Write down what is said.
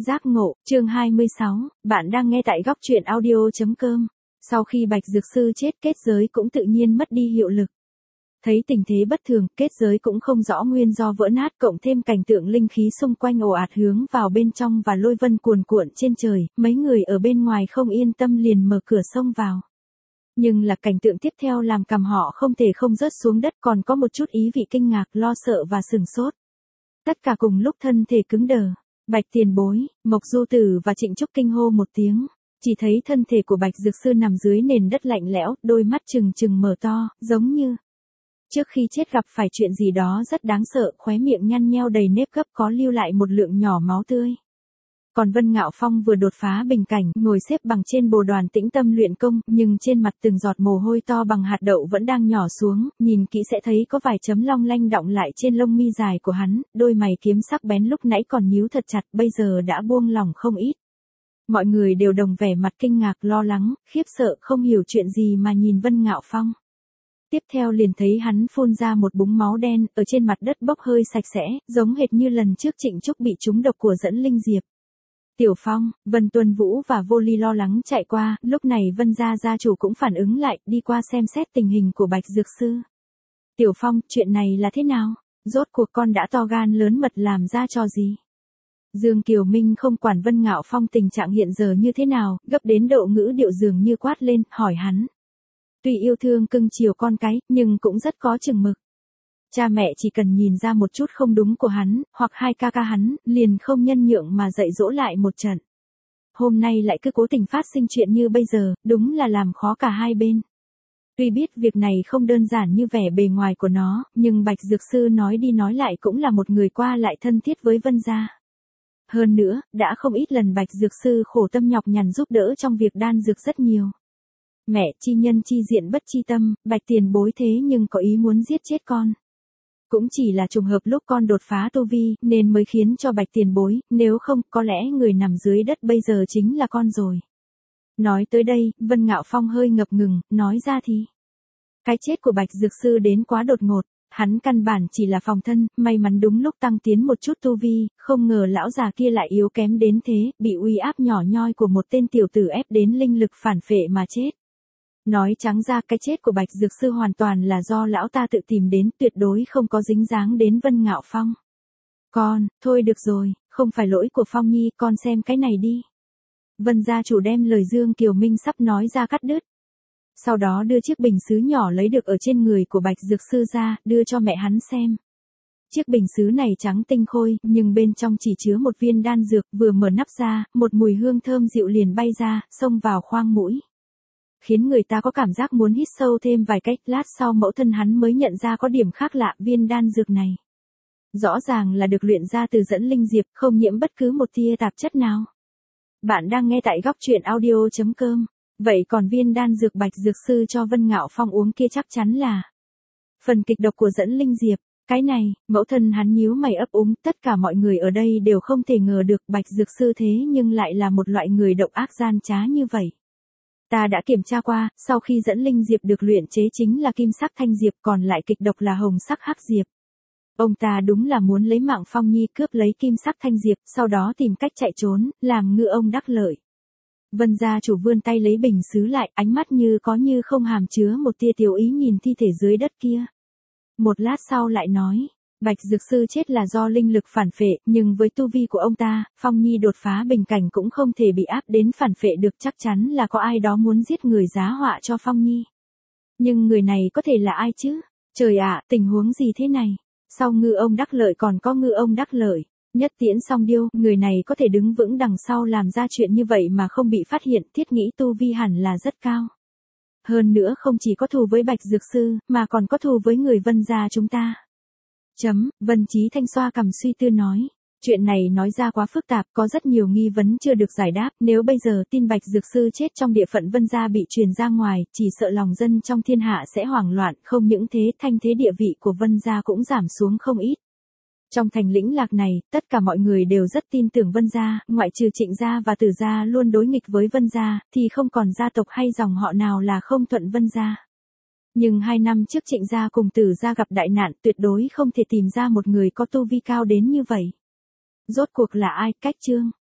Giác ngộ, chương 26, bạn đang nghe tại góc truyện audio.com. Sau khi Bạch Dược Sư chết, kết giới cũng tự nhiên mất đi hiệu lực. Thấy tình thế bất thường, kết giới cũng không rõ nguyên do vỡ nát, cộng thêm cảnh tượng linh khí xung quanh ồ ạt hướng vào bên trong và lôi vân cuồn cuộn trên trời, mấy người ở bên ngoài không yên tâm liền mở cửa xông vào. Nhưng là cảnh tượng tiếp theo làm cằm họ không thể không rớt xuống đất, còn có một chút ý vị kinh ngạc, lo sợ và sửng sốt. Tất cả cùng lúc thân thể cứng đờ. Bạch Tiền Bối, Mộc Du Tử và Trịnh Trúc kinh hô một tiếng, chỉ thấy thân thể của Bạch Dược Sư nằm dưới nền đất lạnh lẽo, đôi mắt trừng trừng mở to, giống như trước khi chết gặp phải chuyện gì đó rất đáng sợ, khóe miệng nhăn nheo đầy nếp gấp, có lưu lại một lượng nhỏ máu tươi. Còn Vân Ngạo Phong vừa đột phá bình cảnh, ngồi xếp bằng trên bồ đoàn tĩnh tâm luyện công, nhưng trên mặt từng giọt mồ hôi to bằng hạt đậu vẫn đang nhỏ xuống, nhìn kỹ sẽ thấy có vài chấm long lanh đọng lại trên lông mi dài của hắn, đôi mày kiếm sắc bén lúc nãy còn nhíu thật chặt, bây giờ đã buông lỏng không ít. Mọi người đều đồng vẻ mặt kinh ngạc, lo lắng, khiếp sợ, không hiểu chuyện gì mà nhìn Vân Ngạo Phong. Tiếp theo liền thấy hắn phun ra một búng máu đen, ở trên mặt đất bốc hơi sạch sẽ, giống hệt như lần trước Trịnh Trúc bị trúng độc của Dẫn Linh Diệp. Tiểu Phong, Vân Tuân Vũ và Vô Ly lo lắng chạy qua, lúc này Vân gia gia chủ cũng phản ứng lại, đi qua xem xét tình hình của Bạch Dược Sư. Tiểu Phong, chuyện này là thế nào? Rốt cuộc con đã to gan lớn mật làm ra trò gì? Dương Kiều Minh không quản Vân Ngạo Phong tình trạng hiện giờ như thế nào, gấp đến độ ngữ điệu dường như quát lên, hỏi hắn. Tuy yêu thương cưng chiều con cái, nhưng cũng rất có chừng mực. Cha mẹ chỉ cần nhìn ra một chút không đúng của hắn, hoặc hai ca ca hắn, liền không nhân nhượng mà dạy dỗ lại một trận. Hôm nay lại cứ cố tình phát sinh chuyện như bây giờ, đúng là làm khó cả hai bên. Tuy biết việc này không đơn giản như vẻ bề ngoài của nó, nhưng Bạch Dược Sư nói đi nói lại cũng là một người qua lại thân thiết với Vân gia. Hơn nữa, đã không ít lần Bạch Dược Sư khổ tâm nhọc nhằn giúp đỡ trong việc đan dược rất nhiều. Mẹ chi nhân chi diện bất chi tâm, Bạch Tiền Bối thế nhưng có ý muốn giết chết con. Cũng chỉ là trùng hợp lúc con đột phá tu vi, nên mới khiến cho Bạch Tiền Bối, nếu không, có lẽ người nằm dưới đất bây giờ chính là con rồi. Nói tới đây, Vân Ngạo Phong hơi ngập ngừng, nói ra thì. Cái chết của Bạch Dược Sư đến quá đột ngột, hắn căn bản chỉ là phòng thân, may mắn đúng lúc tăng tiến một chút tu vi, không ngờ lão già kia lại yếu kém đến thế, bị uy áp nhỏ nhoi của một tên tiểu tử ép đến linh lực phản phệ mà chết. Nói trắng ra cái chết của Bạch Dược Sư hoàn toàn là do lão ta tự tìm đến, tuyệt đối không có dính dáng đến Vân Ngạo Phong. Con, thôi được rồi, không phải lỗi của Phong Nhi, con xem cái này đi. Vân gia chủ đem lời Dương Kiều Minh sắp nói ra cắt đứt. Sau đó đưa chiếc bình sứ nhỏ lấy được ở trên người của Bạch Dược Sư ra, đưa cho mẹ hắn xem. Chiếc bình sứ này trắng tinh khôi, nhưng bên trong chỉ chứa một viên đan dược, vừa mở nắp ra, một mùi hương thơm dịu liền bay ra, xông vào khoang mũi. Khiến người ta có cảm giác muốn hít sâu thêm vài cách, lát sau mẫu thân hắn mới nhận ra có điểm khác lạ, viên đan dược này. Rõ ràng là được luyện ra từ Dẫn Linh Diệp, không nhiễm bất cứ một tia tạp chất nào. Bạn đang nghe tại góc truyện audio.com. Vậy còn viên đan dược Bạch Dược Sư cho Vân Ngạo Phong uống kia chắc chắn là phần kịch độc của Dẫn Linh Diệp. Cái này, mẫu thân hắn nhíu mày ấp úng, tất cả mọi người ở đây đều không thể ngờ được Bạch Dược Sư thế nhưng lại là một loại người độc ác gian trá như vậy. Ta đã kiểm tra qua, sau khi Dẫn Linh Diệp được luyện chế chính là kim sắc thanh diệp, còn lại kịch độc là hồng sắc hắc diệp. Ông ta đúng là muốn lấy mạng Phong Nhi, cướp lấy kim sắc thanh diệp, sau đó tìm cách chạy trốn, làm ngư ông đắc lợi. Vân gia chủ vươn tay lấy bình sứ lại, ánh mắt như có như không hàm chứa một tia tiểu ý nhìn thi thể dưới đất kia. Một lát sau lại nói, Bạch Dược Sư chết là do linh lực phản phệ, nhưng với tu vi của ông ta, Phong Nhi đột phá bình cảnh cũng không thể bị áp đến phản phệ được, chắc chắn là có ai đó muốn giết người giá họa cho Phong Nhi. Nhưng người này có thể là ai chứ? Trời ạ, tình huống gì thế này? Sau ngư ông đắc lợi còn có ngư ông đắc lợi. Nhất Tiễn Song Điêu, người này có thể đứng vững đằng sau làm ra chuyện như vậy mà không bị phát hiện, thiết nghĩ tu vi hẳn là rất cao. Hơn nữa không chỉ có thù với Bạch Dược Sư, mà còn có thù với người Vân gia chúng ta. Vân Chí Thanh xoa cằm suy tư nói. Chuyện này nói ra quá phức tạp, có rất nhiều nghi vấn chưa được giải đáp, nếu bây giờ tin Bạch Dược Sư chết trong địa phận Vân gia bị truyền ra ngoài, chỉ sợ lòng dân trong thiên hạ sẽ hoảng loạn, không những thế thanh thế địa vị của Vân gia cũng giảm xuống không ít. Trong thành lĩnh lạc này, tất cả mọi người đều rất tin tưởng Vân gia, ngoại trừ Trịnh gia và Tử gia luôn đối nghịch với Vân gia, thì không còn gia tộc hay dòng họ nào là không thuận Vân gia. Nhưng 2 năm trước Trịnh gia cùng Tử gia gặp đại nạn, tuyệt đối không thể tìm ra một người có tu vi cao đến như vậy. Rốt cuộc là ai? Cách chương